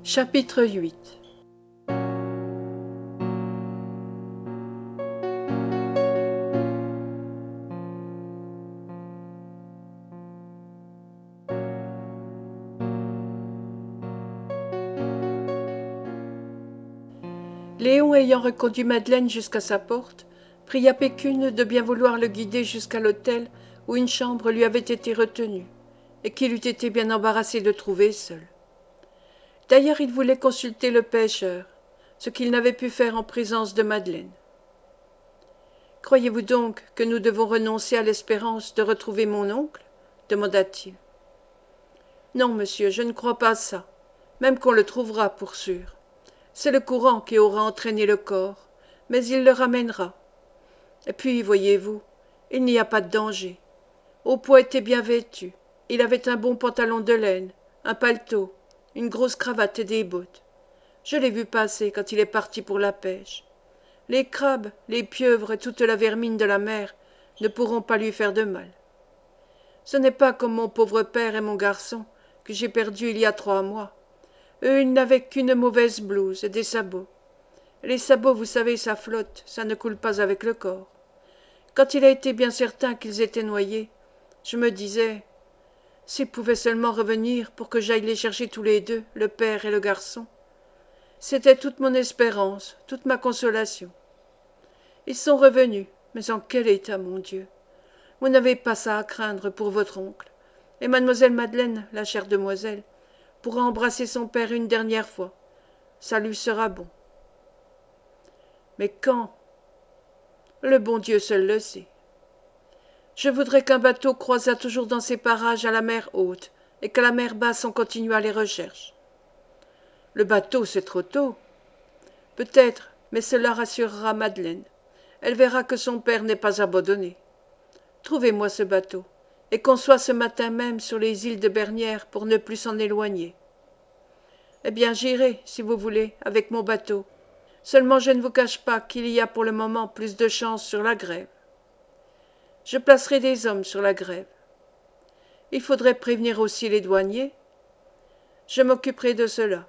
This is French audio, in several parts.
Chapitre 8. Léon, ayant reconduit Madeleine jusqu'à sa porte, pria Pécune de bien vouloir le guider jusqu'à l'hôtel où une chambre lui avait été retenue, et qu'il eût été bien embarrassé de trouver seul. D'ailleurs, il voulait consulter le pêcheur, ce qu'il n'avait pu faire en présence de Madeleine. « Croyez-vous donc que nous devons renoncer à l'espérance de retrouver mon oncle » demanda-t-il. « Non, monsieur, je ne crois pas ça, même qu'on le trouvera pour sûr. C'est le courant qui aura entraîné le corps, mais il le ramènera. Et puis, voyez-vous, il n'y a pas de danger. Aupoix était bien vêtu. Il avait un bon pantalon de laine, un paletot, une grosse cravate et des bottes. Je l'ai vu passer quand il est parti pour la pêche. Les crabes, les pieuvres et toute la vermine de la mer ne pourront pas lui faire de mal. Ce n'est pas comme mon pauvre père et mon garçon, que j'ai perdu il y a 3 mois. Eux, ils n'avaient qu'une mauvaise blouse et des sabots. Les sabots, vous savez, ça flotte, ça ne coule pas avec le corps. Quand il a été bien certain qu'ils étaient noyés, je me disais, s'ils pouvaient seulement revenir pour que j'aille les chercher tous les deux, le père et le garçon. C'était toute mon espérance, toute ma consolation. Ils sont revenus, mais en quel état, mon Dieu! Vous n'avez pas ça à craindre pour votre oncle, et mademoiselle Madeleine, la chère demoiselle, pourra embrasser son père une dernière fois. Ça lui sera bon. Mais quand? Le bon Dieu seul le sait. Je voudrais qu'un bateau croisât toujours dans ces parages à la mer haute, et qu'à la mer basse on continuât les recherches. Le bateau, c'est trop tôt. Peut-être, mais cela rassurera Madeleine. Elle verra que son père n'est pas abandonné. Trouvez-moi ce bateau, et qu'on soit ce matin même sur les îles de Bernières pour ne plus s'en éloigner. Eh bien, j'irai, si vous voulez, avec mon bateau. Seulement je ne vous cache pas qu'il y a pour le moment plus de chance sur la grève. Je placerai des hommes sur la grève. Il faudrait prévenir aussi les douaniers. Je m'occuperai de cela.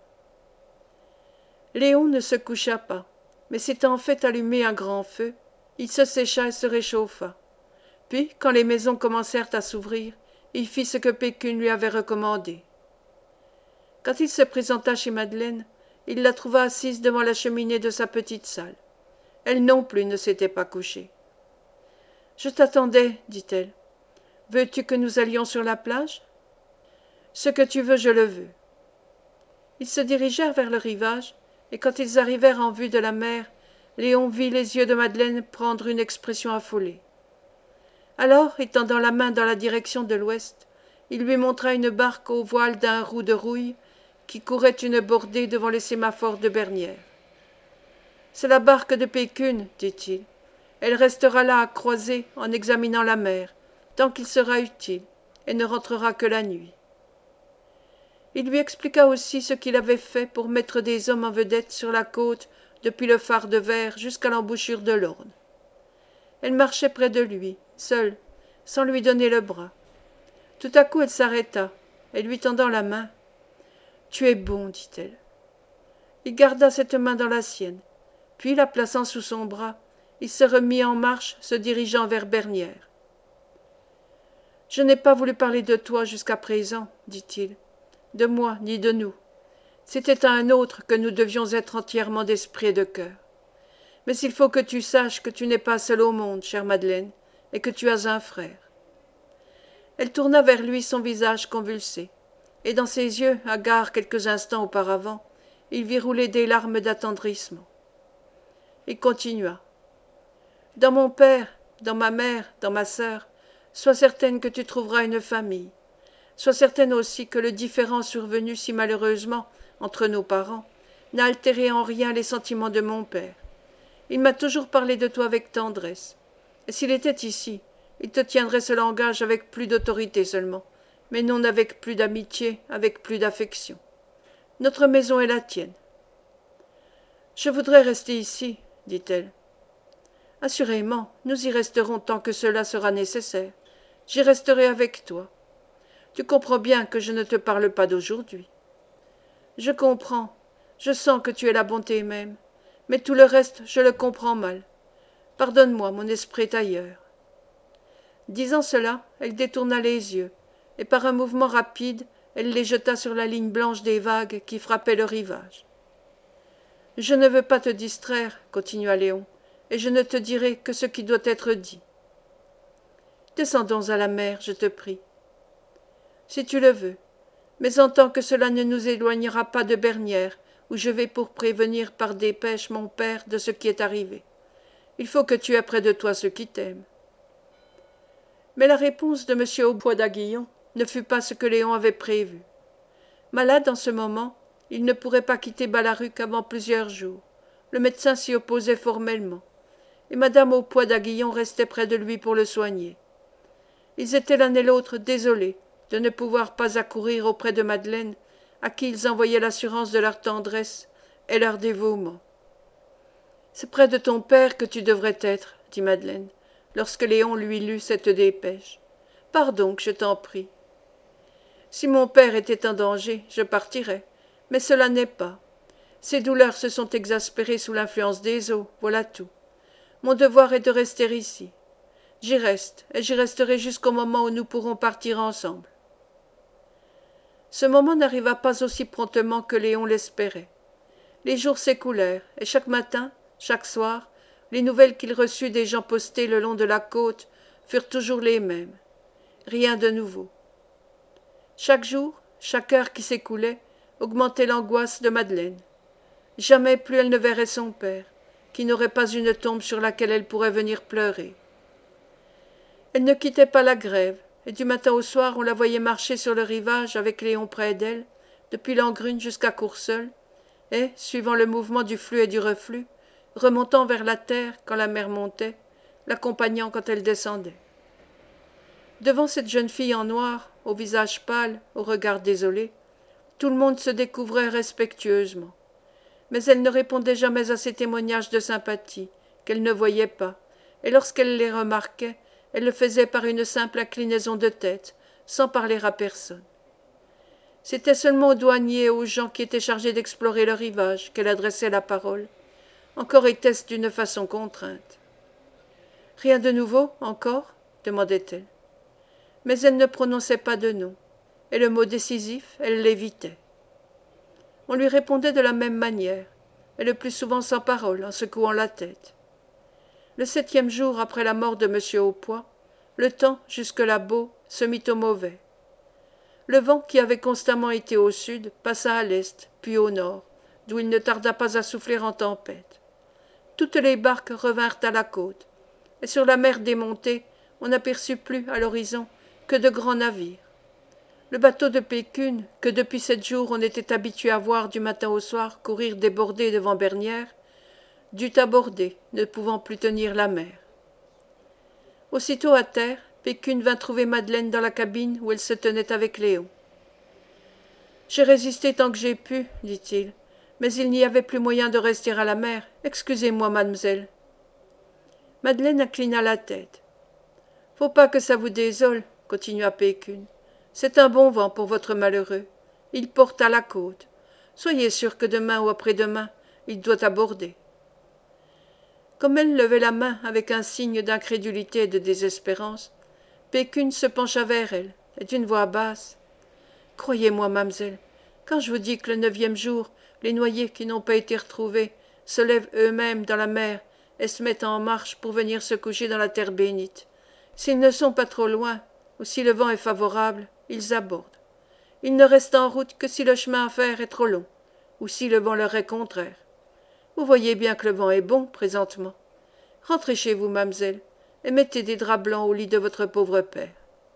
Léon ne se coucha pas, mais s'étant fait allumer un grand feu, il se sécha et se réchauffa. Puis, quand les maisons commencèrent à s'ouvrir, il fit ce que Pécune lui avait recommandé. Quand il se présenta chez Madeleine, il la trouva assise devant la cheminée de sa petite salle. Elle non plus ne s'était pas couchée. « Je t'attendais, dit-elle. Veux-tu que nous allions sur la plage ? Ce que tu veux, je le veux. » Ils se dirigèrent vers le rivage, et quand ils arrivèrent en vue de la mer, Léon vit les yeux de Madeleine prendre une expression affolée. Alors, étendant la main dans la direction de l'ouest, il lui montra une barque au voile d'un roux de rouille qui courait une bordée devant les sémaphores de Bernières. « C'est la barque de Pécune, dit-il. Elle restera là à croiser en examinant la mer, tant qu'il sera utile, et ne rentrera que la nuit. » Il lui expliqua aussi ce qu'il avait fait pour mettre des hommes en vedette sur la côte depuis le phare de verre jusqu'à l'embouchure de l'Orne. Elle marchait près de lui, seule, sans lui donner le bras. Tout à coup elle s'arrêta, et lui tendant la main. « Tu es bon, dit-elle. » Il garda cette main dans la sienne, puis la plaçant sous son bras, il se remit en marche, se dirigeant vers Bernières. « Je n'ai pas voulu parler de toi jusqu'à présent, dit-il, de moi ni de nous. C'était à un autre que nous devions être entièrement d'esprit et de cœur. Mais il faut que tu saches que tu n'es pas seule au monde, chère Madeleine, et que tu as un frère. » Elle tourna vers lui son visage convulsé, et dans ses yeux, hagards quelques instants auparavant, il vit rouler des larmes d'attendrissement. Il continua. « Dans mon père, dans ma mère, dans ma sœur, sois certaine que tu trouveras une famille. Sois certaine aussi que le différend survenu si malheureusement entre nos parents n'a altéré en rien les sentiments de mon père. Il m'a toujours parlé de toi avec tendresse. Et s'il était ici, il te tiendrait ce langage avec plus d'autorité seulement, mais non avec plus d'amitié, avec plus d'affection. Notre maison est la tienne. »« Je voudrais rester ici, dit-elle. »« Assurément, nous y resterons tant que cela sera nécessaire. J'y resterai avec toi. Tu comprends bien que je ne te parle pas d'aujourd'hui. » Je comprends, je sens que tu es la bonté même, mais tout le reste, je le comprends mal. Pardonne-moi, mon esprit est ailleurs. Disant cela, elle détourna les yeux, et par un mouvement rapide, elle les jeta sur la ligne blanche des vagues qui frappaient le rivage. Je ne veux pas te distraire, continua Léon, et je ne te dirai que ce qui doit être dit. Descendons à la mer, je te prie. Si tu le veux, mais en tant que cela ne nous éloignera pas de Bernières, où je vais pour prévenir par dépêche mon père de ce qui est arrivé. Il faut que tu aies près de toi ceux qui t'aiment. Mais la réponse de M. Aupoix d'Aguillon ne fut pas ce que Léon avait prévu. Malade en ce moment, il ne pourrait pas quitter Balaruc avant plusieurs jours. Le médecin s'y opposait formellement, et madame Aupoix d'Aguillon restait près de lui pour le soigner. Ils étaient l'un et l'autre désolés de ne pouvoir pas accourir auprès de Madeleine, à qui ils envoyaient l'assurance de leur tendresse et leur dévouement. C'est près de ton père que tu devrais être, dit Madeleine, lorsque Léon lui lut cette dépêche. Pars donc, je t'en prie. Si mon père était en danger, je partirais, mais cela n'est pas. Ses douleurs se sont exaspérées sous l'influence des eaux, voilà tout. Mon devoir est de rester ici. J'y reste, et j'y resterai jusqu'au moment où nous pourrons partir ensemble. Ce moment n'arriva pas aussi promptement que Léon l'espérait. Les jours s'écoulèrent, et chaque matin, chaque soir, les nouvelles qu'il reçut des gens postés le long de la côte furent toujours les mêmes. Rien de nouveau. Chaque jour, chaque heure qui s'écoulait, augmentait l'angoisse de Madeleine. Jamais plus elle ne verrait son père, qui n'aurait pas une tombe sur laquelle elle pourrait venir pleurer. Elle ne quittait pas la grève, et du matin au soir on la voyait marcher sur le rivage avec Léon près d'elle, depuis Langrune jusqu'à Courseul, et, suivant le mouvement du flux et du reflux, remontant vers la terre quand la mer montait, l'accompagnant quand elle descendait. Devant cette jeune fille en noir, au visage pâle, au regard désolé, tout le monde se découvrait respectueusement. Mais elle ne répondait jamais à ces témoignages de sympathie, qu'elle ne voyait pas, et lorsqu'elle les remarquait, elle le faisait par une simple inclinaison de tête, sans parler à personne. C'était seulement aux douaniers et aux gens qui étaient chargés d'explorer le rivage qu'elle adressait la parole, encore était-ce d'une façon contrainte. « Rien de nouveau, encore » demandait-elle. Mais elle ne prononçait pas de nom, et le mot décisif, elle l'évitait. On lui répondait de la même manière, et le plus souvent sans parole, en secouant la tête. Le 7e jour après la mort de M. Aupoix, le temps, jusque-là beau, se mit au mauvais. Le vent, qui avait constamment été au sud, passa à l'est, puis au nord, d'où il ne tarda pas à souffler en tempête. Toutes les barques revinrent à la côte, et sur la mer démontée, on n'aperçut plus, à l'horizon, que de grands navires. Le bateau de Pécune, que depuis 7 jours on était habitué à voir du matin au soir courir débordé devant Bernières, dut aborder, ne pouvant plus tenir la mer. Aussitôt à terre, Pécune vint trouver Madeleine dans la cabine où elle se tenait avec Léon. « J'ai résisté tant que j'ai pu, dit-il, mais il n'y avait plus moyen de rester à la mer. Excusez-moi, mademoiselle. » Madeleine inclina la tête. « Faut pas que ça vous désole, continua Pécune. C'est un bon vent pour votre malheureux. Il porte à la côte. Soyez sûr que demain ou après-demain, il doit aborder. » Comme elle levait la main avec un signe d'incrédulité et de désespérance, Pécune se pencha vers elle, et d'une voix basse. « Croyez-moi, mamselle, quand je vous dis que le 9e jour, les noyés qui n'ont pas été retrouvés se lèvent eux-mêmes dans la mer et se mettent en marche pour venir se coucher dans la terre bénite. S'ils ne sont pas trop loin, ou si le vent est favorable, ils abordent. Ils ne restent en route que si le chemin à faire est trop long, ou si le vent leur est contraire. Vous voyez bien que le vent est bon, présentement. Rentrez chez vous, mamselle, et mettez des draps blancs au lit de votre pauvre père. »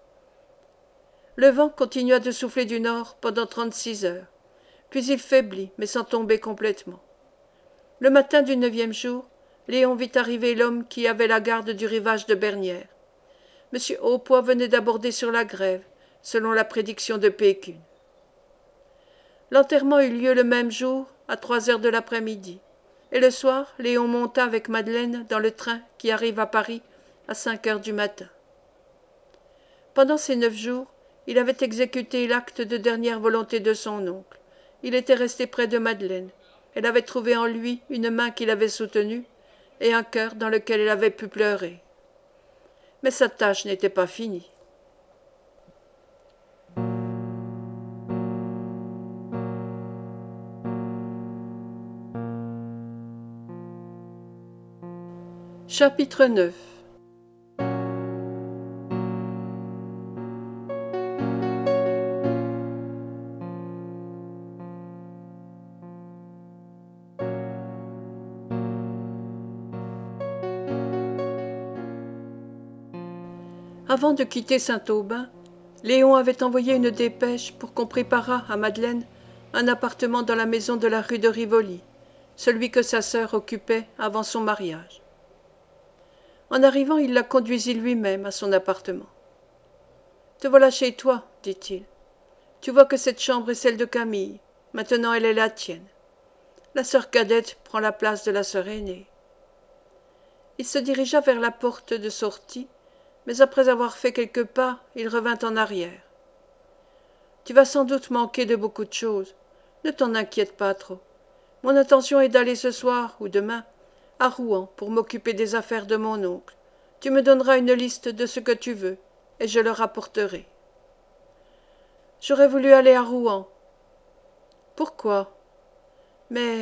Le vent continua de souffler du nord pendant 36 heures, puis il faiblit, mais sans tomber complètement. Le matin du 9e jour, Léon vit arriver l'homme qui avait la garde du rivage de Bernières. M. Aupoix venait d'aborder sur la grève, selon la prédiction de Pécune. L'enterrement eut lieu le même jour, à 3 heures de l'après-midi, et le soir, Léon monta avec Madeleine dans le train qui arrive à Paris à 5 heures du matin. Pendant ces 9 jours, il avait exécuté l'acte de dernière volonté de son oncle, il était resté près de Madeleine. Elle avait trouvé en lui une main qui l'avait soutenu et un cœur dans lequel elle avait pu pleurer. Mais sa tâche n'était pas finie. Chapitre 9. Avant de quitter Saint-Aubin, Léon avait envoyé une dépêche pour qu'on préparât à Madeleine un appartement dans la maison de la rue de Rivoli, celui que sa sœur occupait avant son mariage. En arrivant, il la conduisit lui-même à son appartement. « Te voilà chez toi, dit-il. Tu vois que cette chambre est celle de Camille. Maintenant, elle est la tienne. La sœur cadette prend la place de la sœur aînée. » Il se dirigea vers la porte de sortie, mais après avoir fait quelques pas, il revint en arrière. « Tu vas sans doute manquer de beaucoup de choses. Ne t'en inquiète pas trop. Mon intention est d'aller ce soir ou demain à Rouen pour m'occuper des affaires de mon oncle. Tu me donneras une liste de ce que tu veux, et je le rapporterai. » « J'aurais voulu aller à Rouen. »« Pourquoi ?»« Mais... »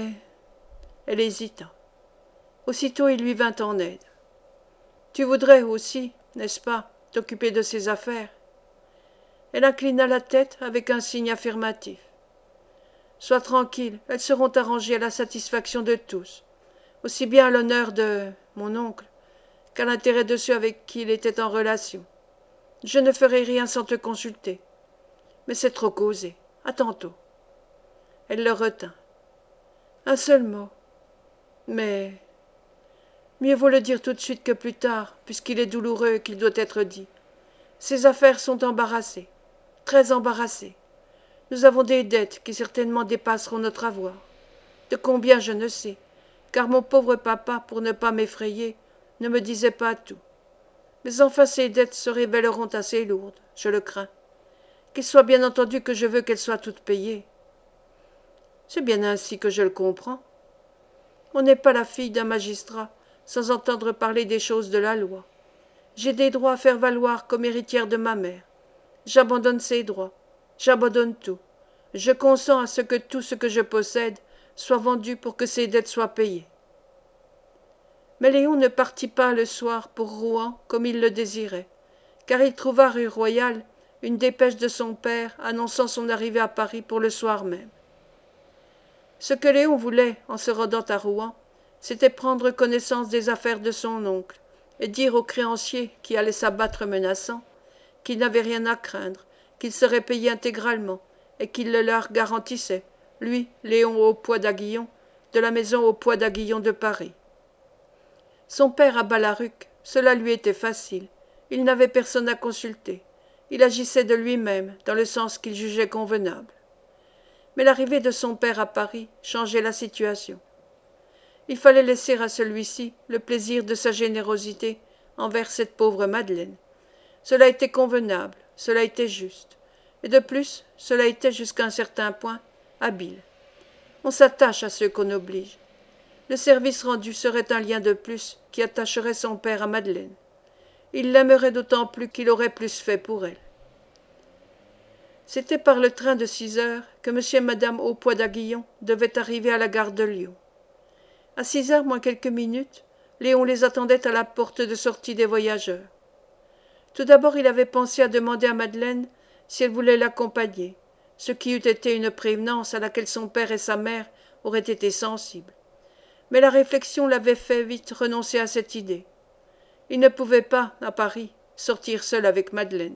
Elle hésita. Aussitôt il lui vint en aide. « Tu voudrais aussi, n'est-ce pas, t'occuper de ces affaires ?» Elle inclina la tête avec un signe affirmatif. « Sois tranquille, elles seront arrangées à la satisfaction de tous, aussi bien à l'honneur de mon oncle qu'à l'intérêt de ceux avec qui il était en relation. Je ne ferai rien sans te consulter. Mais c'est trop causé. À tantôt. » Elle le retint. « Un seul mot. Mais... mieux vaut le dire tout de suite que plus tard, puisqu'il est douloureux et qu'il doit être dit. Ces affaires sont embarrassées, très embarrassées. Nous avons des dettes qui certainement dépasseront notre avoir. De combien je ne sais, car mon pauvre papa, pour ne pas m'effrayer, ne me disait pas tout. Mais enfin ces dettes se révéleront assez lourdes, je le crains. Qu'il soit bien entendu que je veux qu'elles soient toutes payées. C'est bien ainsi que je le comprends. On n'est pas la fille d'un magistrat sans entendre parler des choses de la loi. J'ai des droits à faire valoir comme héritière de ma mère. J'abandonne ces droits. J'abandonne tout. Je consens à ce que tout ce que je possède soit vendu pour que ces dettes soient payées. » Mais Léon ne partit pas le soir pour Rouen comme il le désirait, car il trouva rue Royale une dépêche de son père annonçant son arrivée à Paris pour le soir même. Ce que Léon voulait, en se rendant à Rouen, c'était prendre connaissance des affaires de son oncle et dire aux créanciers qui allaient s'abattre menaçants qu'il n'avait rien à craindre, qu'il serait payé intégralement et qu'il le leur garantissait, lui, Léon Haupoix d'Aguillon, de la maison Haupoix d'Aguillon de Paris. Son père à Balaruc, cela lui était facile, il n'avait personne à consulter. Il agissait de lui-même, dans le sens qu'il jugeait convenable. Mais l'arrivée de son père à Paris changeait la situation. Il fallait laisser à celui-ci le plaisir de sa générosité envers cette pauvre Madeleine. Cela était convenable, cela était juste. Et de plus, cela était jusqu'à un certain point habile. On s'attache à ceux qu'on oblige. Le service rendu serait un lien de plus qui attacherait son père à Madeleine. Il l'aimerait d'autant plus qu'il aurait plus fait pour elle. C'était par le train de 6 heures que M. et Mme Haupoix d'Aguillon devaient arriver à la gare de Lyon. À 6 heures moins quelques minutes, Léon les attendait à la porte de sortie des voyageurs. Tout d'abord, il avait pensé à demander à Madeleine si elle voulait l'accompagner, ce qui eût été une prévenance à laquelle son père et sa mère auraient été sensibles. Mais la réflexion l'avait fait vite renoncer à cette idée. Il ne pouvait pas, à Paris, sortir seul avec Madeleine.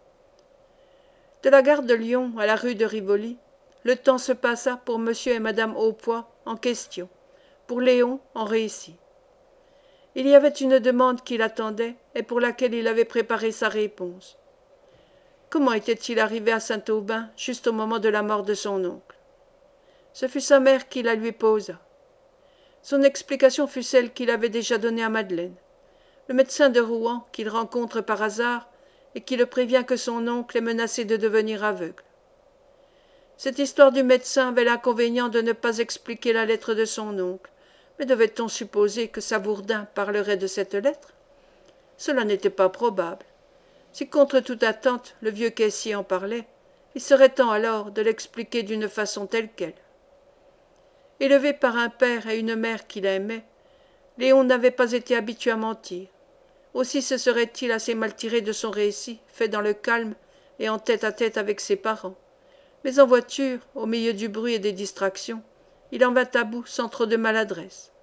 De la gare de Lyon à la rue de Rivoli, le temps se passa pour M. et Mme Haupoix en question, pour Léon en récit. Il y avait une demande qui l'attendait et pour laquelle il avait préparé sa réponse. Comment était-il arrivé à Saint-Aubin juste au moment de la mort de son oncle? Ce fut sa mère qui la lui posa. Son explication fut celle qu'il avait déjà donnée à Madeleine. Le médecin de Rouen, qu'il rencontre par hasard, et qui le prévient que son oncle est menacé de devenir aveugle. Cette histoire du médecin avait l'inconvénient de ne pas expliquer la lettre de son oncle. Mais devait-on supposer que Savourdin parlerait de cette lettre? Cela n'était pas probable. Si contre toute attente le vieux caissier en parlait, il serait temps alors de l'expliquer d'une façon telle quelle. Élevé par un père et une mère qu'il aimait, Léon n'avait pas été habitué à mentir. Aussi se serait-il assez mal tiré de son récit, fait dans le calme et en tête-à-tête avec ses parents. Mais en voiture, au milieu du bruit et des distractions, il en vint à bout sans trop de maladresse.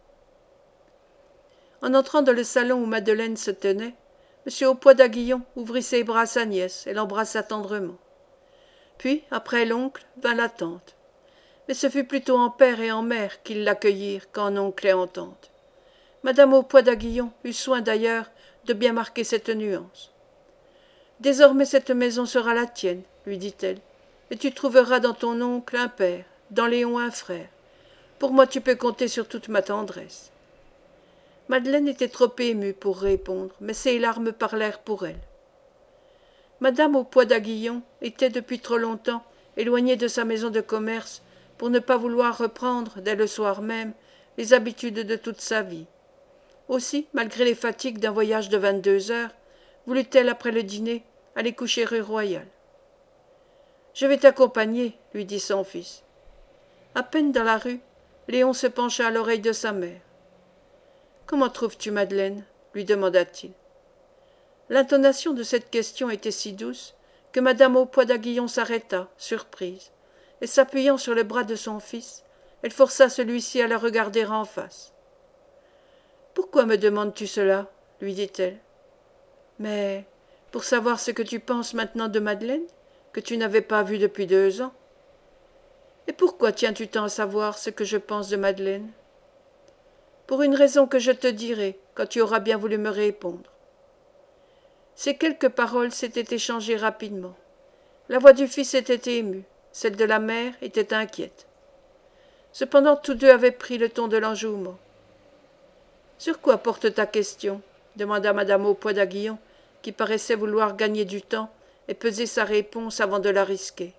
En entrant dans le salon où Madeleine se tenait, M. Aupoix d'Aguillon ouvrit ses bras à sa nièce et l'embrassa tendrement. Puis, après l'oncle, vint la tante. Mais ce fut plutôt en père et en mère qu'ils l'accueillirent qu'en oncle et en tante. Madame Aupoix d'Aguillon eut soin d'ailleurs de bien marquer cette nuance. Désormais cette maison sera la tienne, lui dit-elle, et tu trouveras dans ton oncle un père, dans Léon un frère. Pour moi tu peux compter sur toute ma tendresse. Madeleine était trop émue pour répondre, mais ses larmes parlèrent pour elle. Madame Aupoix d'Aguillon était depuis trop longtemps éloignée de sa maison de commerce pour ne pas vouloir reprendre, dès le soir même, les habitudes de toute sa vie. Aussi, malgré les fatigues d'un voyage de 22 heures, voulut-elle, après le dîner, aller coucher rue Royale. « Je vais t'accompagner, lui dit son fils. À peine dans la rue, Léon se pencha à l'oreille de sa mère. « Comment trouves-tu Madeleine ?» lui demanda-t-il. L'intonation de cette question était si douce que madame Aupoix d'Aguillon s'arrêta, surprise, et s'appuyant sur le bras de son fils, elle força celui-ci à la regarder en face. « Pourquoi me demandes-tu cela ?» lui dit-elle. « Mais pour savoir ce que tu penses maintenant de Madeleine, que tu n'avais pas vue depuis 2 ans. »« Et pourquoi tiens-tu tant à savoir ce que je pense de Madeleine ?»« Pour une raison que je te dirai quand tu auras bien voulu me répondre. » Ces quelques paroles s'étaient échangées rapidement. La voix du fils était émue, celle de la mère était inquiète. Cependant tous deux avaient pris le ton de l'enjouement. « Sur quoi porte ta question ?» demanda madame Aupoix d'Aguillon, qui paraissait vouloir gagner du temps et peser sa réponse avant de la risquer.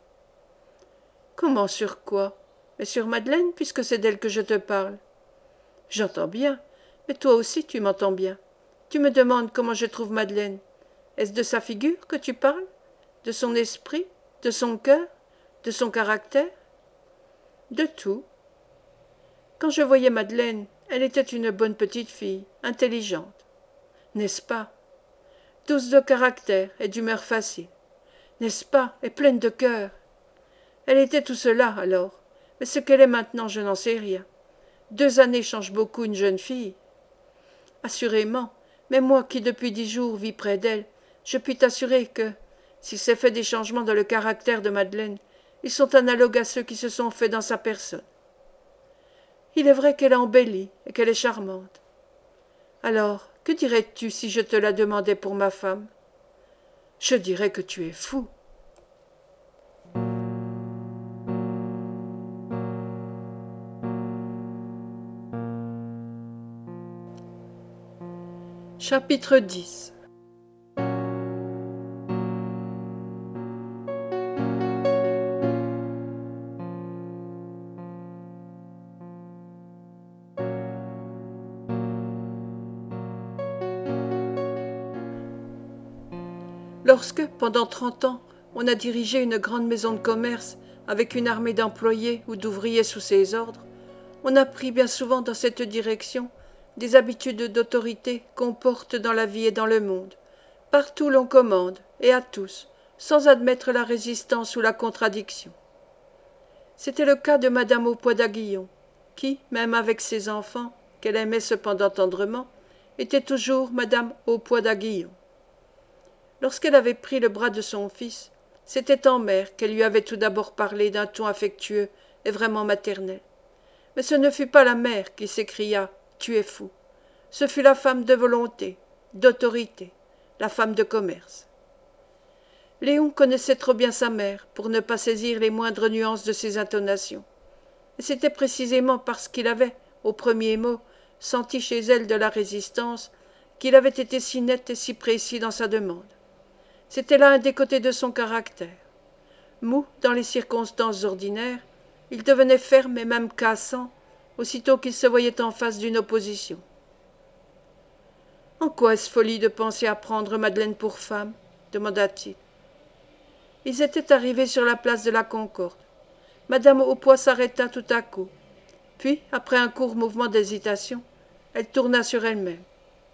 « Comment sur quoi? Mais sur Madeleine, puisque c'est d'elle que je te parle. »« J'entends bien, mais toi aussi tu m'entends bien. Tu me demandes comment je trouve Madeleine. Est-ce de sa figure que tu parles? De son esprit? De son cœur? De son caractère? » ?»« De tout. Quand je voyais Madeleine, elle était une bonne petite fille, intelligente. N'est-ce pas? Douce de caractère et d'humeur facile. N'est-ce pas? Et pleine de cœur. Elle était tout cela alors, mais ce qu'elle est maintenant, je n'en sais rien. 2 années changent beaucoup une jeune fille. Assurément, mais moi qui depuis 10 jours vis près d'elle, je puis t'assurer que, s'il s'est fait des changements dans le caractère de Madeleine, ils sont analogues à ceux qui se sont faits dans sa personne. Il est vrai qu'elle a embelli et qu'elle est charmante. Alors, que dirais-tu si je te la demandais pour ma femme? Je dirais que tu es fou. Chapitre 10. Lorsque, pendant 30 ans, on a dirigé une grande maison de commerce avec une armée d'employés ou d'ouvriers sous ses ordres, on a pris bien souvent dans cette direction des habitudes d'autorité qu'on porte dans la vie et dans le monde. Partout l'on commande, et à tous, sans admettre la résistance ou la contradiction. C'était le cas de madame Aupoix d'Aguillon, qui, même avec ses enfants, qu'elle aimait cependant tendrement, était toujours madame Aupoix d'Aguillon. Lorsqu'elle avait pris le bras de son fils, c'était en mère qu'elle lui avait tout d'abord parlé d'un ton affectueux et vraiment maternel. Mais ce ne fut pas la mère qui s'écria « Tu es fou ». Ce fut la femme de volonté, d'autorité, la femme de commerce. Léon connaissait trop bien sa mère pour ne pas saisir les moindres nuances de ses intonations. Et c'était précisément parce qu'il avait, au premier mot, senti chez elle de la résistance, qu'il avait été si net et si précis dans sa demande. C'était là un des côtés de son caractère. Mou dans les circonstances ordinaires, il devenait ferme et même cassant aussitôt qu'il se voyait en face d'une opposition. En quoi est-ce folie de penser à prendre Madeleine pour femme demanda-t-il. Ils étaient arrivés sur la place de la Concorde. Madame Aupoix s'arrêta tout à coup. Puis, après un court mouvement d'hésitation, elle tourna sur elle-même.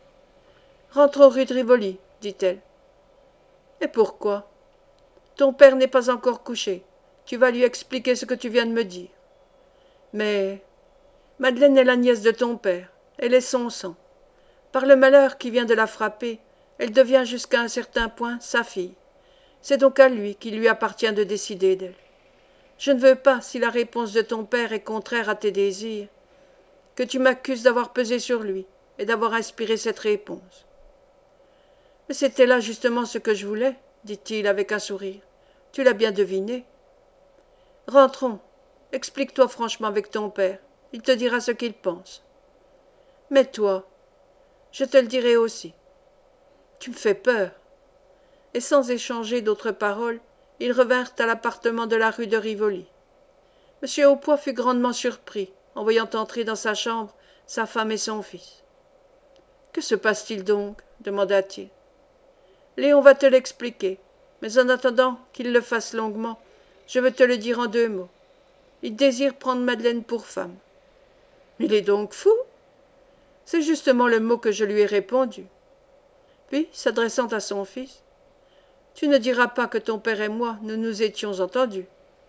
« Rentrons rue de Rivoli, dit-elle. Et pourquoi? Ton père n'est pas encore couché. Tu vas lui expliquer ce que tu viens de me dire. Mais Madeleine est la nièce de ton père. Elle est son sang. Par le malheur qui vient de la frapper, elle devient jusqu'à un certain point sa fille. C'est donc à lui qu'il lui appartient de décider d'elle. Je ne veux pas, si la réponse de ton père est contraire à tes désirs, que tu m'accuses d'avoir pesé sur lui et d'avoir inspiré cette réponse. Mais c'était là justement ce que je voulais, dit-il avec un sourire. Tu l'as bien deviné. Rentrons. Explique-toi franchement avec ton père. Il te dira ce qu'il pense. Mais toi, je te le dirai aussi. Tu me fais peur. Et sans échanger d'autres paroles, ils revinrent à l'appartement de la rue de Rivoli. M. Aupoix fut grandement surpris en voyant entrer dans sa chambre sa femme et son fils. « Que se passe-t-il donc » demanda-t-il. « Léon va te l'expliquer, mais en attendant qu'il le fasse longuement, je veux te le dire en 2 mots. Il désire prendre Madeleine pour femme. »« Il est donc fou ?» C'est justement le mot que je lui ai répondu. Puis, s'adressant à son fils, « Tu ne diras pas que ton père et moi, nous nous étions entendus. »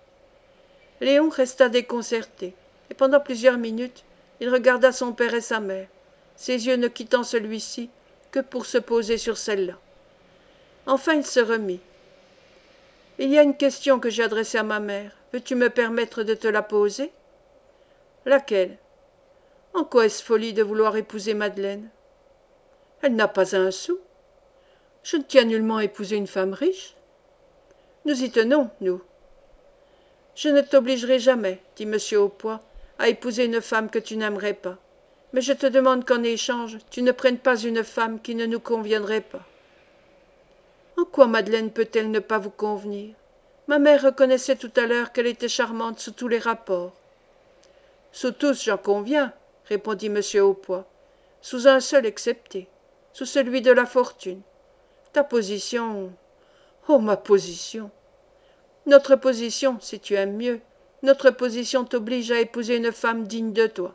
Léon resta déconcerté, et pendant plusieurs minutes, il regarda son père et sa mère, ses yeux ne quittant celui-ci que pour se poser sur celle-là. Enfin il se remit. « Il y a une question que j'ai adressée à ma mère. Veux-tu me permettre de te la poser ?»« Laquelle ? En quoi est-ce folie de vouloir épouser Madeleine ? Elle n'a pas un sou. Je ne tiens nullement à épouser une femme riche. Nous y tenons, nous. Je ne t'obligerai jamais, dit M. Aupoix, à épouser une femme que tu n'aimerais pas. Mais je te demande qu'en échange, tu ne prennes pas une femme qui ne nous conviendrait pas. En quoi Madeleine peut-elle ne pas vous convenir? Ma mère reconnaissait tout à l'heure qu'elle était charmante sous tous les rapports. Sous tous, j'en conviens, répondit M. Aupoix, sous un seul excepté, sous celui de la fortune. Ta position. Oh, ma position. Notre position, si tu aimes mieux, notre position t'oblige à épouser une femme digne de toi.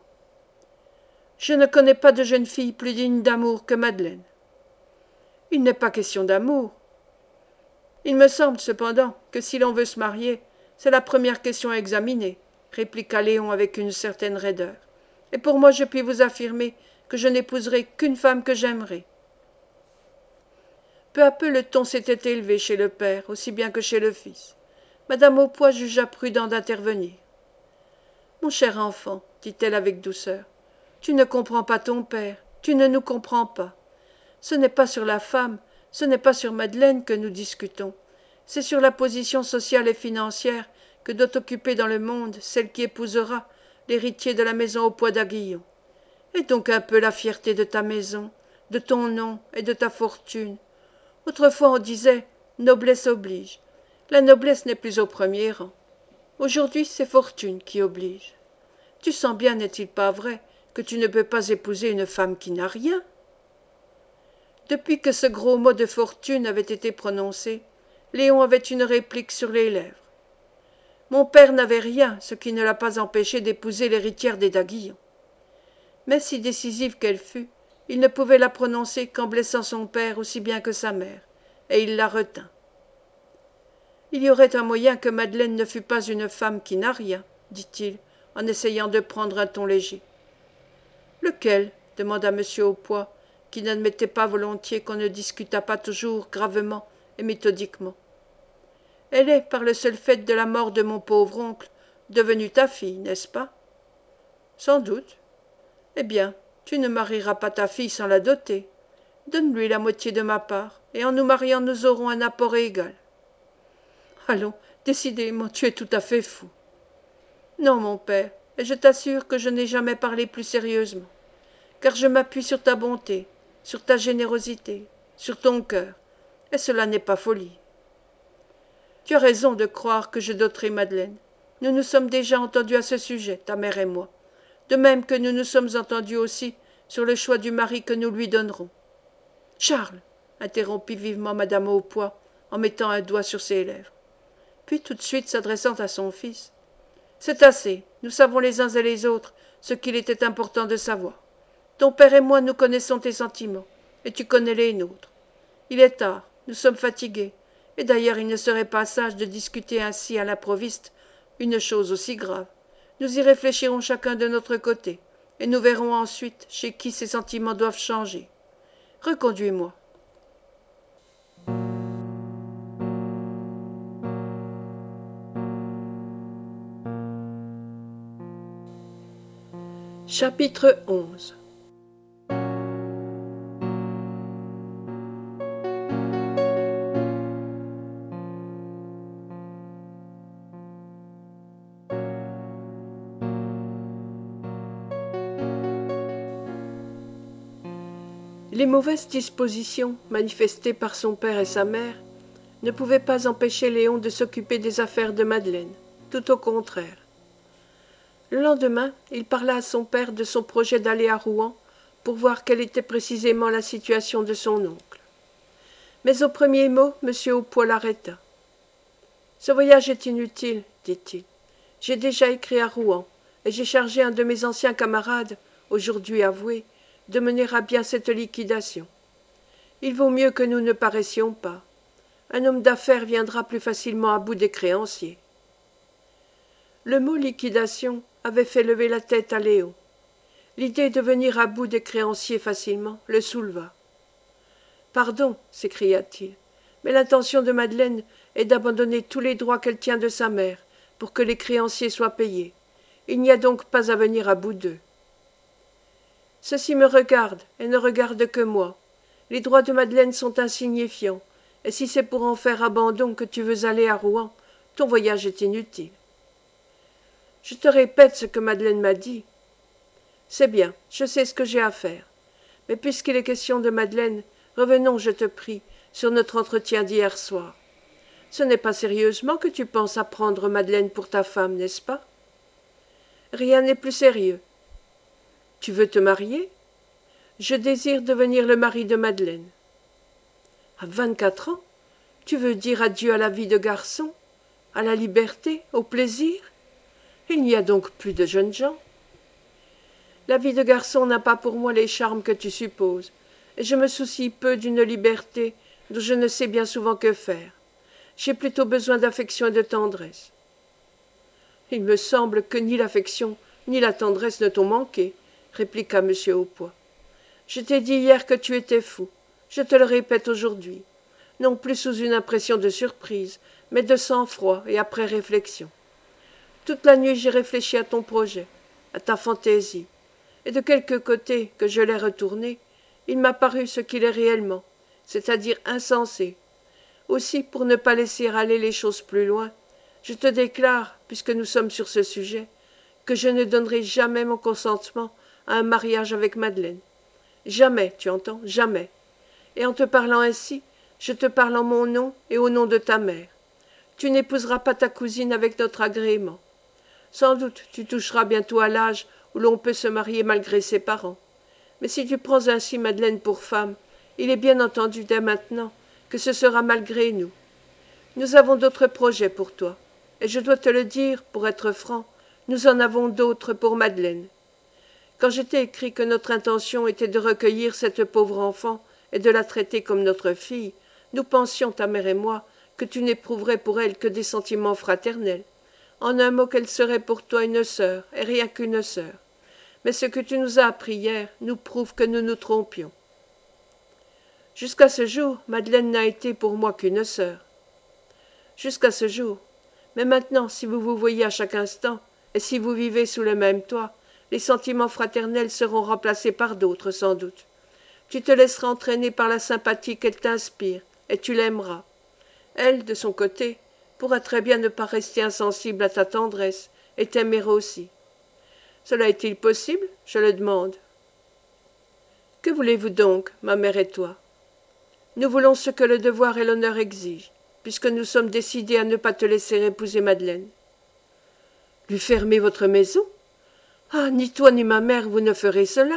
Je ne connais pas de jeune fille plus digne d'amour que Madeleine. Il n'est pas question d'amour. Il me semble cependant que si l'on veut se marier, c'est la première question à examiner, répliqua Léon avec une certaine raideur. Et pour moi, je puis vous affirmer que je n'épouserai qu'une femme que j'aimerai. Peu à peu, le ton s'était élevé chez le père, aussi bien que chez le fils. Madame Aupoix jugea prudent d'intervenir. « Mon cher enfant, dit-elle avec douceur, tu ne comprends pas ton père, tu ne nous comprends pas. Ce n'est pas sur la femme, ce n'est pas sur Madeleine que nous discutons, c'est sur la position sociale et financière que doit occuper dans le monde celle qui épousera l'héritier de la maison Aupoix d'Aguillon. Et donc un peu la fierté de ta maison, de ton nom et de ta fortune. Autrefois on disait « noblesse oblige ». La noblesse n'est plus au premier rang. Aujourd'hui, c'est fortune qui oblige. Tu sens bien, n'est-il pas vrai, que tu ne peux pas épouser une femme qui n'a rien? Depuis que ce gros mot de fortune avait été prononcé, Léon avait une réplique sur les lèvres. Mon père n'avait rien, ce qui ne l'a pas empêché d'épouser l'héritière des d'Aguillon. Mais si décisive qu'elle fût, il ne pouvait la prononcer qu'en blessant son père aussi bien que sa mère, et il la retint. Il y aurait un moyen que Madeleine ne fût pas une femme qui n'a rien, dit-il, en essayant de prendre un ton léger. Lequel? Demanda M. Aupoix, qui n'admettait pas volontiers qu'on ne discutât pas toujours gravement et méthodiquement. Elle est, par le seul fait de la mort de mon pauvre oncle, devenue ta fille, n'est-ce pas? Sans doute. Eh bien, tu ne marieras pas ta fille sans la doter. Donne-lui la moitié de ma part, et en nous mariant nous aurons un apport égal. Allons, décidément, tu es tout à fait fou. Non, mon père, et je t'assure que je n'ai jamais parlé plus sérieusement, car je m'appuie sur ta bonté, sur ta générosité, sur ton cœur, et cela n'est pas folie. Tu as raison de croire que je doterai Madeleine. Nous nous sommes déjà entendus à ce sujet, ta mère et moi. De même que nous nous sommes entendus aussi sur le choix du mari que nous lui donnerons. Charles, interrompit vivement madame Haupoix, en mettant un doigt sur ses lèvres. Puis tout de suite s'adressant à son fils. C'est assez, nous savons les uns et les autres ce qu'il était important de savoir. Ton père et moi nous connaissons tes sentiments, et tu connais les nôtres. Il est tard, nous sommes fatigués, et d'ailleurs il ne serait pas sage de discuter ainsi à l'improviste une chose aussi grave. Nous y réfléchirons chacun de notre côté, et nous verrons ensuite chez qui ces sentiments doivent changer. Reconduis-moi. Chapitre 11. Les mauvaises dispositions manifestées par son père et sa mère ne pouvaient pas empêcher Léon de s'occuper des affaires de Madeleine, tout au contraire. Le lendemain, il parla à son père de son projet d'aller à Rouen pour voir quelle était précisément la situation de son oncle. Mais au premier mot, M. Haupoix l'arrêta. « Ce voyage est inutile, dit-il. J'ai déjà écrit à Rouen, et j'ai chargé un de mes anciens camarades, aujourd'hui avoué, de mener à bien cette liquidation. Il vaut mieux que nous ne paraissions pas. Un homme d'affaires viendra plus facilement à bout des créanciers. » Le mot liquidation avait fait lever la tête à Léon. L'idée de venir à bout des créanciers facilement le souleva. « Pardon, s'écria-t-il, mais l'intention de Madeleine est d'abandonner tous les droits qu'elle tient de sa mère pour que les créanciers soient payés. Il n'y a donc pas à venir à bout d'eux. Ceci me regarde et ne regarde que moi. Les droits de Madeleine sont insignifiants, et si c'est pour en faire abandon que tu veux aller à Rouen, ton voyage est inutile. Je te répète ce que Madeleine m'a dit. C'est bien, je sais ce que j'ai à faire. Mais puisqu'il est question de Madeleine, revenons, je te prie, sur notre entretien d'hier soir. Ce n'est pas sérieusement que tu penses à prendre Madeleine pour ta femme, n'est-ce pas? Rien n'est plus sérieux. Tu veux te marier? Je désire devenir le mari de Madeleine. À 24 ans? Tu veux dire adieu à la vie de garçon, à la liberté, au plaisir? Il n'y a donc plus de jeunes gens. La vie de garçon n'a pas pour moi les charmes que tu supposes, et je me soucie peu d'une liberté dont je ne sais bien souvent que faire. J'ai plutôt besoin d'affection et de tendresse. Il me semble que ni l'affection ni la tendresse ne t'ont manqué, répliqua M. Haupoix. Je t'ai dit hier que tu étais fou. Je te le répète aujourd'hui, non plus sous une impression de surprise, mais de sang-froid et après réflexion. Toute la nuit j'ai réfléchi à ton projet, à ta fantaisie, et de quelque côté que je l'ai retourné, il m'a paru ce qu'il est réellement, c'est-à-dire insensé. Aussi, pour ne pas laisser aller les choses plus loin, je te déclare, puisque nous sommes sur ce sujet, que je ne donnerai jamais mon consentement à un mariage avec Madeleine. Jamais, tu entends, jamais. Et en te parlant ainsi, je te parle en mon nom et au nom de ta mère. Tu n'épouseras pas ta cousine avec notre agrément. Sans doute tu toucheras bientôt à l'âge où l'on peut se marier malgré ses parents. Mais si tu prends ainsi Madeleine pour femme, il est bien entendu dès maintenant que ce sera malgré nous. Nous avons d'autres projets pour toi, et je dois te le dire, pour être franc, nous en avons d'autres pour Madeleine. Quand je t'ai écrit que notre intention était de recueillir cette pauvre enfant et de la traiter comme notre fille, nous pensions, ta mère et moi, que tu n'éprouverais pour elle que des sentiments fraternels. En un mot, qu'elle serait pour toi une sœur, et rien qu'une sœur. Mais ce que tu nous as appris hier nous prouve que nous nous trompions. Jusqu'à ce jour, Madeleine n'a été pour moi qu'une sœur. Jusqu'à ce jour. Mais maintenant, si vous vous voyez à chaque instant, et si vous vivez sous le même toit, les sentiments fraternels seront remplacés par d'autres, sans doute. Tu te laisseras entraîner par la sympathie qu'elle t'inspire, et tu l'aimeras. Elle, de son côté, pourra très bien ne pas rester insensible à ta tendresse, et t'aimer aussi. Cela est-il possible? Je le demande. Que voulez-vous donc, ma mère et toi? Nous voulons ce que le devoir et l'honneur exigent. puisque nous sommes décidés à ne pas te laisser épouser Madeleine. Lui fermer votre maison? Ah, ni toi ni ma mère vous ne ferez cela.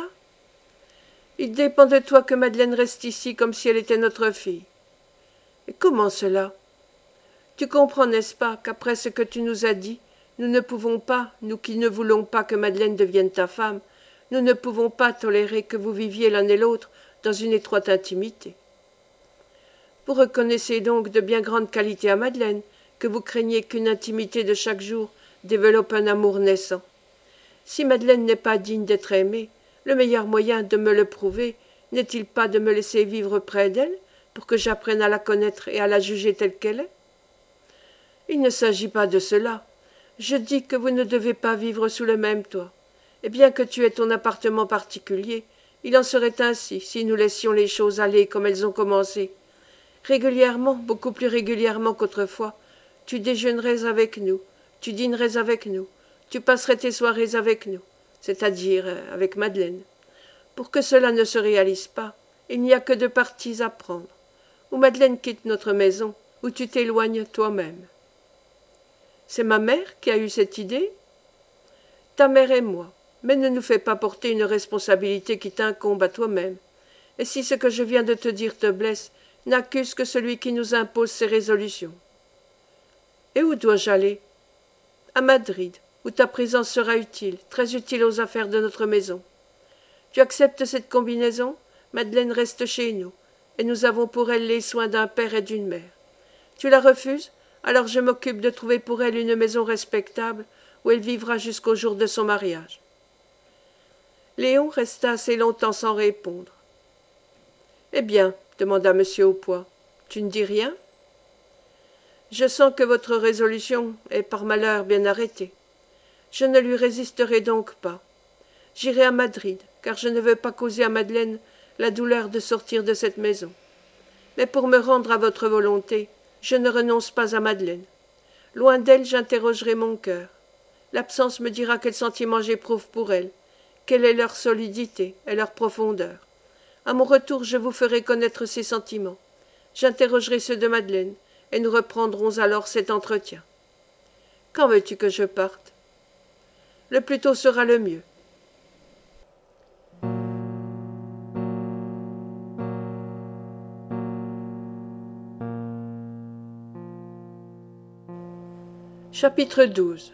Il dépend de toi que Madeleine reste ici comme si elle était notre fille. Et comment cela? Tu comprends, n'est-ce pas, qu'après ce que tu nous as dit, nous ne pouvons pas, nous qui ne voulons pas que Madeleine devienne ta femme, nous ne pouvons pas tolérer que vous viviez l'un et l'autre dans une étroite intimité. Vous reconnaissez donc de bien grandes qualités à Madeleine, que vous craignez qu'une intimité de chaque jour développe un amour naissant. Si Madeleine n'est pas digne d'être aimée, le meilleur moyen de me le prouver n'est-il pas de me laisser vivre près d'elle, pour que j'apprenne à la connaître et à la juger telle qu'elle est? Il ne s'agit pas de cela. Je dis que vous ne devez pas vivre sous le même toit. Et bien que tu aies ton appartement particulier, il en serait ainsi si nous laissions les choses aller comme elles ont commencé. Régulièrement, beaucoup plus régulièrement qu'autrefois, tu déjeunerais avec nous, tu dînerais avec nous, tu passerais tes soirées avec nous, c'est-à-dire avec Madeleine. Pour que cela ne se réalise pas, il n'y a que deux partis à prendre. Ou Madeleine quitte notre maison, ou tu t'éloignes toi-même. C'est ma mère qui a eu cette idée? Ta mère et moi, mais ne nous fais pas porter une responsabilité qui t'incombe à toi-même. Et si ce que je viens de te dire te blesse, n'accuse que celui qui nous impose ses résolutions. Et où dois-je aller? À Madrid, où ta présence sera utile, très utile aux affaires de notre maison. Tu acceptes cette combinaison? Madeleine reste chez nous, et nous avons pour elle les soins d'un père et d'une mère. Tu la refuses? Alors je m'occupe de trouver pour elle une maison respectable où elle vivra jusqu'au jour de son mariage. Léon resta assez longtemps sans répondre. Eh bien, demanda M. Aupoix, tu ne dis rien? Je sens que votre résolution est par malheur bien arrêtée. Je ne lui résisterai donc pas. J'irai à Madrid, car je ne veux pas causer à Madeleine la douleur de sortir de cette maison. Mais pour me rendre à votre volonté, je ne renonce pas à Madeleine. Loin d'elle, j'interrogerai mon cœur. L'absence me dira quels sentiments j'éprouve pour elle, quelle est leur solidité et leur profondeur. À mon retour, je vous ferai connaître ces sentiments. J'interrogerai ceux de Madeleine, et nous reprendrons alors cet entretien. Quand veux-tu que je parte? Le plus tôt sera le mieux. Chapitre 12.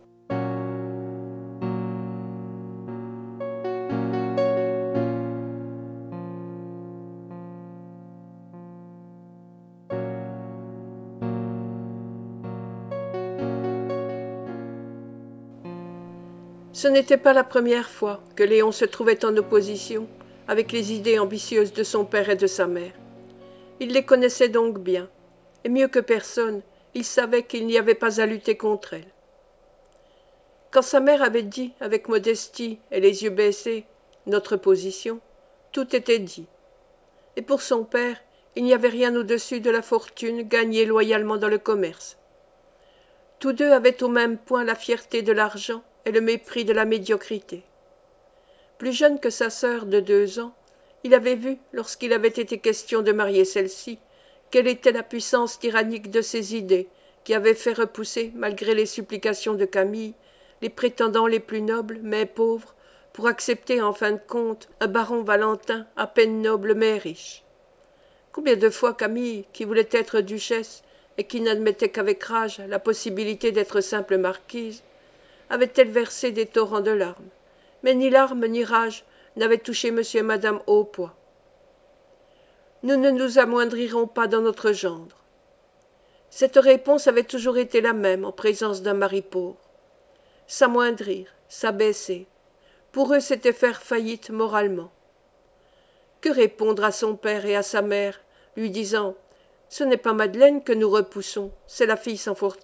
Ce n'était pas la première fois que Léon se trouvait en opposition avec les idées ambitieuses de son père et de sa mère. Il les connaissait donc bien, et mieux que personne, il savait qu'il n'y avait pas à lutter contre elles. Quand sa mère avait dit, avec modestie et les yeux baissés, « notre position », tout était dit. Et pour son père, il n'y avait rien au-dessus de la fortune gagnée loyalement dans le commerce. Tous deux avaient au même point la fierté de l'argent et le mépris de la médiocrité. Plus jeune que sa sœur de 2 ans, il avait vu, lorsqu'il avait été question de marier celle-ci, quelle était la puissance tyrannique de ses idées qui avait fait repousser, malgré les supplications de Camille, les prétendants les plus nobles mais pauvres, pour accepter en fin de compte un baron Valentin à peine noble mais riche. Combien de fois Camille, qui voulait être duchesse et qui n'admettait qu'avec rage la possibilité d'être simple marquise, avait-elle versé des torrents de larmes, mais ni larmes ni rage n'avaient touché M. et Mme Aupoix. Nous ne nous amoindrirons pas dans notre gendre. Cette réponse avait toujours été la même en présence d'un mari pauvre. S'amoindrir, s'abaisser, pour eux c'était faire faillite moralement. Que répondre à son père et à sa mère, lui disant « Ce n'est pas Madeleine que nous repoussons, c'est la fille sans fortune ?»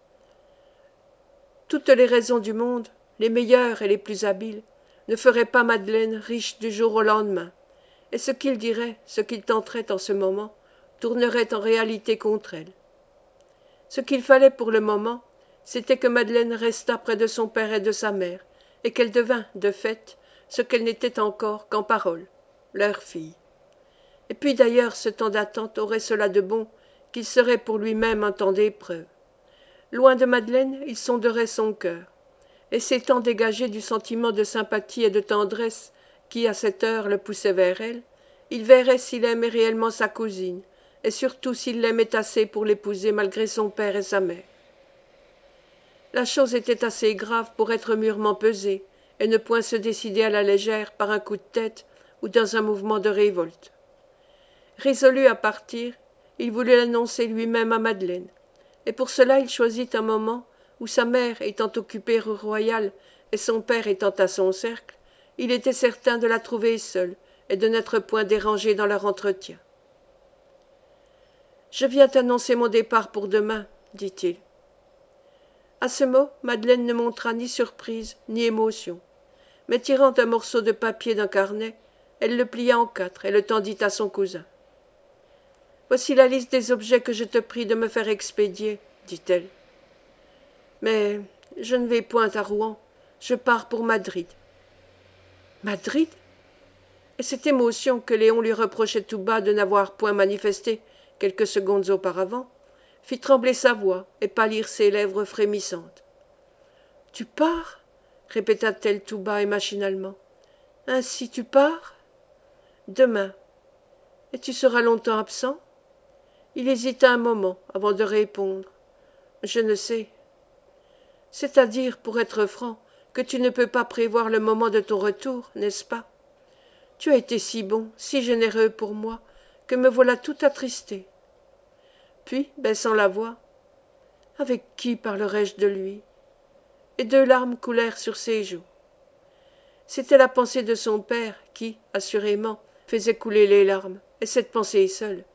Toutes les raisons du monde, les meilleures et les plus habiles, ne feraient pas Madeleine riche du jour au lendemain, et ce qu'il dirait, ce qu'il tenterait en ce moment, tournerait en réalité contre elle. Ce qu'il fallait pour le moment, c'était que Madeleine restât près de son père et de sa mère, et qu'elle devînt, de fait, ce qu'elle n'était encore qu'en parole, leur fille. Et puis d'ailleurs ce temps d'attente aurait cela de bon qu'il serait pour lui-même un temps d'épreuve. Loin de Madeleine, il sonderait son cœur, et s'étant dégagé du sentiment de sympathie et de tendresse qui, à cette heure, le poussait vers elle, il verrait s'il aimait réellement sa cousine, et surtout s'il l'aimait assez pour l'épouser malgré son père et sa mère. La chose était assez grave pour être mûrement pesée, et ne point se décider à la légère par un coup de tête ou dans un mouvement de révolte. Résolu à partir, il voulut l'annoncer lui-même à Madeleine, et pour cela il choisit un moment où sa mère étant occupée au royal et son père étant à son cercle, il était certain de la trouver seule et de n'être point dérangé dans leur entretien. « Je viens t'annoncer mon départ pour demain, dit-il. À ce mot, Madeleine ne montra ni surprise ni émotion, mais tirant un morceau de papier d'un carnet, elle le plia en quatre et le tendit à son cousin. « Voici la liste des objets que je te prie de me faire expédier, dit-elle. Mais je ne vais point à Rouen, je pars pour Madrid. Madrid? Et cette émotion que Léon lui reprochait tout bas de n'avoir point manifestée quelques secondes auparavant, fit trembler sa voix et pâlir ses lèvres frémissantes. « Tu pars » répéta-t-elle tout bas et machinalement. « Ainsi tu pars ?»« Demain. Et tu seras longtemps absent ?» Il hésita un moment avant de répondre. « Je ne sais. » « C'est-à-dire, pour être franc, que tu ne peux pas prévoir le moment de ton retour, n'est-ce pas? Tu as été si bon, si généreux pour moi, que me voilà tout attristé. » Puis, baissant la voix, « Avec qui parlerai-je de lui ?» Et 2 larmes coulèrent sur ses joues. C'était la pensée de son père qui, assurément, faisait couler les larmes, et cette pensée seule.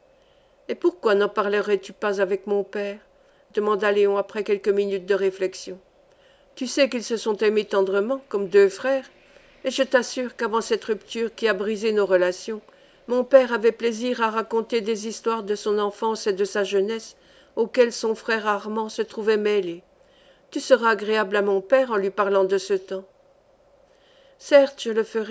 « Et pourquoi n'en parlerais-tu pas avec mon père ?» demanda Léon après quelques minutes de réflexion. « Tu sais qu'ils se sont aimés tendrement, comme 2 frères, et je t'assure qu'avant cette rupture qui a brisé nos relations, mon père avait plaisir à raconter des histoires de son enfance et de sa jeunesse auxquelles son frère Armand se trouvait mêlé. Tu seras agréable à mon père en lui parlant de ce temps. » « Certes, je le ferai. »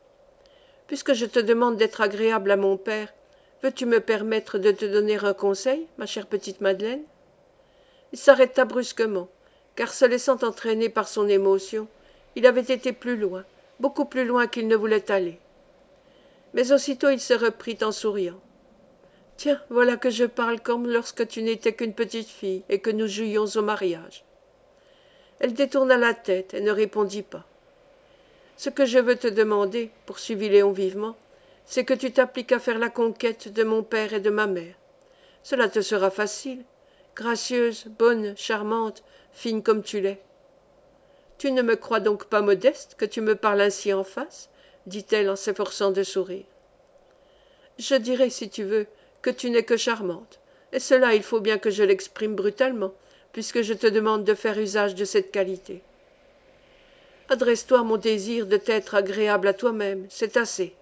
« Puisque je te demande d'être agréable à mon père, veux-tu me permettre de te donner un conseil, ma chère petite Madeleine ?» Il s'arrêta brusquement, car se laissant entraîner par son émotion, il avait été plus loin, beaucoup plus loin qu'il ne voulait aller. Mais aussitôt il se reprit en souriant. « Tiens, voilà que je parle comme lorsque tu n'étais qu'une petite fille et que nous jouions au mariage. » Elle détourna la tête et ne répondit pas. « Ce que je veux te demander, poursuivit Léon vivement, c'est que tu t'appliques à faire la conquête de mon père et de ma mère. Cela te sera facile, gracieuse, bonne, charmante, fine comme tu l'es. » « Tu ne me crois donc pas modeste que tu me parles ainsi en face ?» dit-elle en s'efforçant de sourire. « Je dirais, si tu veux, que tu n'es que charmante, et cela il faut bien que je l'exprime brutalement, puisque je te demande de faire usage de cette qualité. Adresse-toi à mon désir de t'être agréable à toi-même, c'est assez.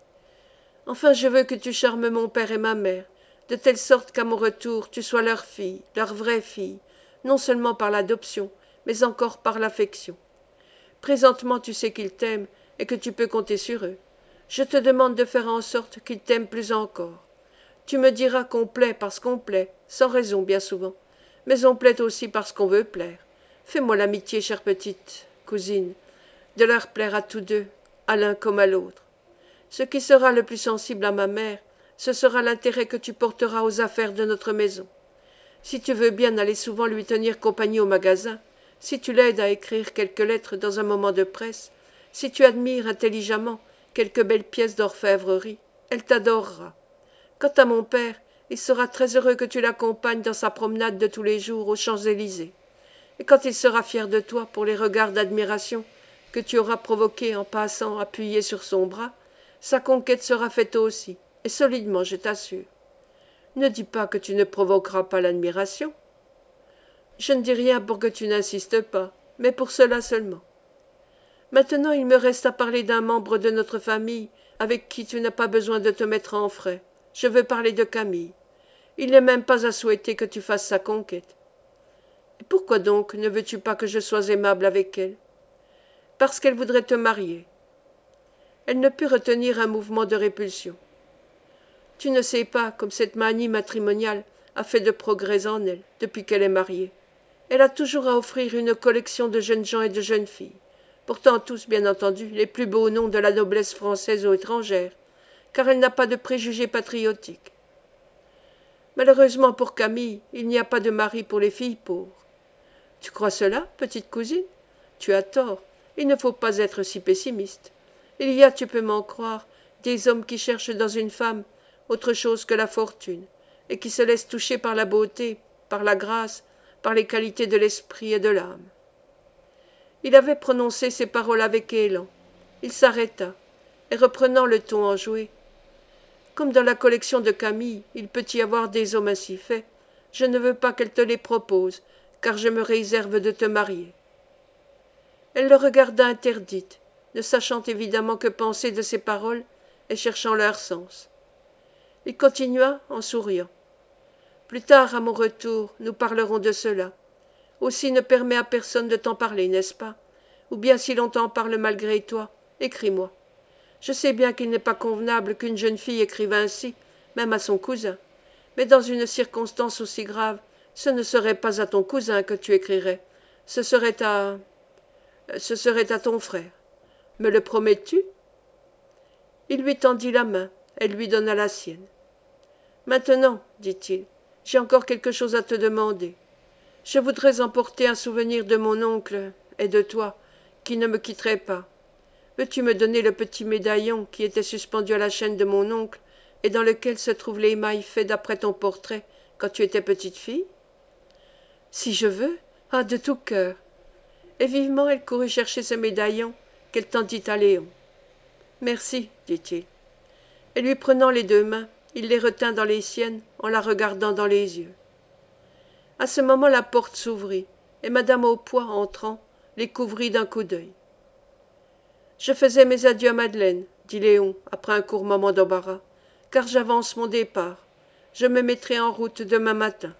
Enfin, je veux que tu charmes mon père et ma mère, de telle sorte qu'à mon retour tu sois leur fille, leur vraie fille, non seulement par l'adoption, mais encore par l'affection. Présentement tu sais qu'ils t'aiment et que tu peux compter sur eux. Je te demande de faire en sorte qu'ils t'aiment plus encore. Tu me diras qu'on plaît parce qu'on plaît, sans raison bien souvent, mais on plaît aussi parce qu'on veut plaire. Fais-moi l'amitié, chère petite cousine, de leur plaire à tous deux, à l'un comme à l'autre. Ce qui sera le plus sensible à ma mère, ce sera l'intérêt que tu porteras aux affaires de notre maison. Si tu veux bien aller souvent lui tenir compagnie au magasin, si tu l'aides à écrire quelques lettres dans un moment de presse, si tu admires intelligemment quelques belles pièces d'orfèvrerie, elle t'adorera. Quant à mon père, il sera très heureux que tu l'accompagnes dans sa promenade de tous les jours aux Champs-Élysées. Et quand il sera fier de toi pour les regards d'admiration que tu auras provoqués en passant appuyé sur son bras, sa conquête sera faite aussi, et solidement, je t'assure. Ne dis pas que tu ne provoqueras pas l'admiration. Je ne dis rien pour que tu n'insistes pas, mais pour cela seulement. Maintenant, il me reste à parler d'un membre de notre famille avec qui tu n'as pas besoin de te mettre en frais. Je veux parler de Camille. Il n'est même pas à souhaiter que tu fasses sa conquête. Et pourquoi donc ne veux-tu pas que je sois aimable avec elle? Parce qu'elle voudrait te marier. Elle ne put retenir un mouvement de répulsion. Tu ne sais pas comme cette manie matrimoniale a fait de progrès en elle depuis qu'elle est mariée. Elle a toujours à offrir une collection de jeunes gens et de jeunes filles, pourtant tous, bien entendu, les plus beaux noms de la noblesse française ou étrangère, car elle n'a pas de préjugés patriotiques. Malheureusement pour Camille, il n'y a pas de mari pour les filles pauvres. Tu crois cela, petite cousine? Tu as tort, il ne faut pas être si pessimiste. Il y a, tu peux m'en croire, des hommes qui cherchent dans une femme autre chose que la fortune, et qui se laissent toucher par la beauté, par la grâce, par les qualités de l'esprit et de l'âme. Il avait prononcé ces paroles avec élan. Il s'arrêta, et reprenant le ton enjoué, comme dans la collection de Camille, il peut y avoir des hommes ainsi faits, je ne veux pas qu'elle te les propose, car je me réserve de te marier. Elle le regarda interdite, ne sachant évidemment que penser de ces paroles et cherchant leur sens. Il continua en souriant. Plus tard, à mon retour, nous parlerons de cela. Aussi ne permets à personne de t'en parler, n'est-ce pas? Ou bien si l'on t'en parle malgré toi, écris-moi. Je sais bien qu'il n'est pas convenable qu'une jeune fille écrive ainsi, même à son cousin. Mais dans une circonstance aussi grave, ce ne serait pas à ton cousin que tu écrirais. Ce serait à ton frère. Me le promets-tu? Il lui tendit la main, elle lui donna la sienne. Maintenant, dit-il, j'ai encore quelque chose à te demander. Je voudrais emporter un souvenir de mon oncle et de toi, qui ne me quitterait pas. Veux-tu me donner le petit médaillon qui était suspendu à la chaîne de mon oncle et dans lequel se trouvent les émails faits d'après ton portrait quand tu étais petite fille? Si je veux, ah, de tout cœur. Et vivement elle courut chercher ce médaillon qu'elle tendit à Léon. Merci, dit-il. Et lui prenant les deux mains, il les retint dans les siennes en la regardant dans les yeux. À ce moment la porte s'ouvrit, et madame Aupoix, entrant, les couvrit d'un coup d'œil. Je faisais mes adieux à Madeleine, dit Léon, après un court moment d'embarras, car j'avance mon départ. Je me mettrai en route demain matin.